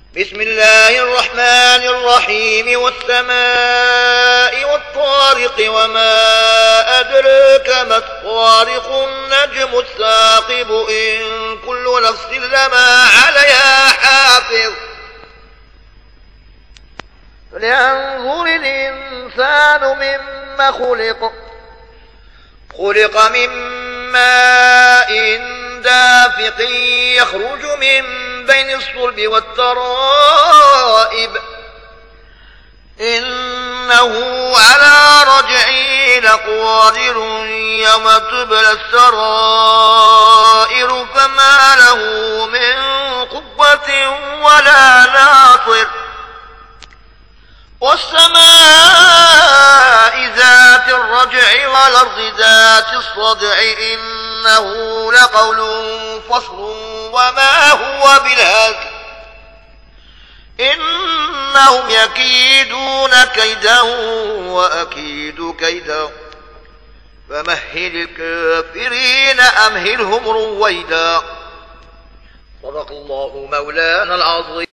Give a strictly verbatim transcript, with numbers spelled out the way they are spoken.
بسم الله الرحمن الرحيم والسماء والطارق وما أدريك ما الطارق النجم الثاقب إن كل نفس لما عليها حافظ فلينظر الإنسان مما خلق خلق من ماء دافق يخرج من بين الصلب والترائب إنه على رجعه لقادر يوم تبلى السرائر فما له من قوة ولا ناصر والسماء ذات الرجع والأرض ذات الصدع إنه لقول فصل وما هو بالهزل إنهم يكيدون كيدا وأكيد كيدا فمهل الكافرين أمهلهم رويدا صدق الله مولانا العظيم.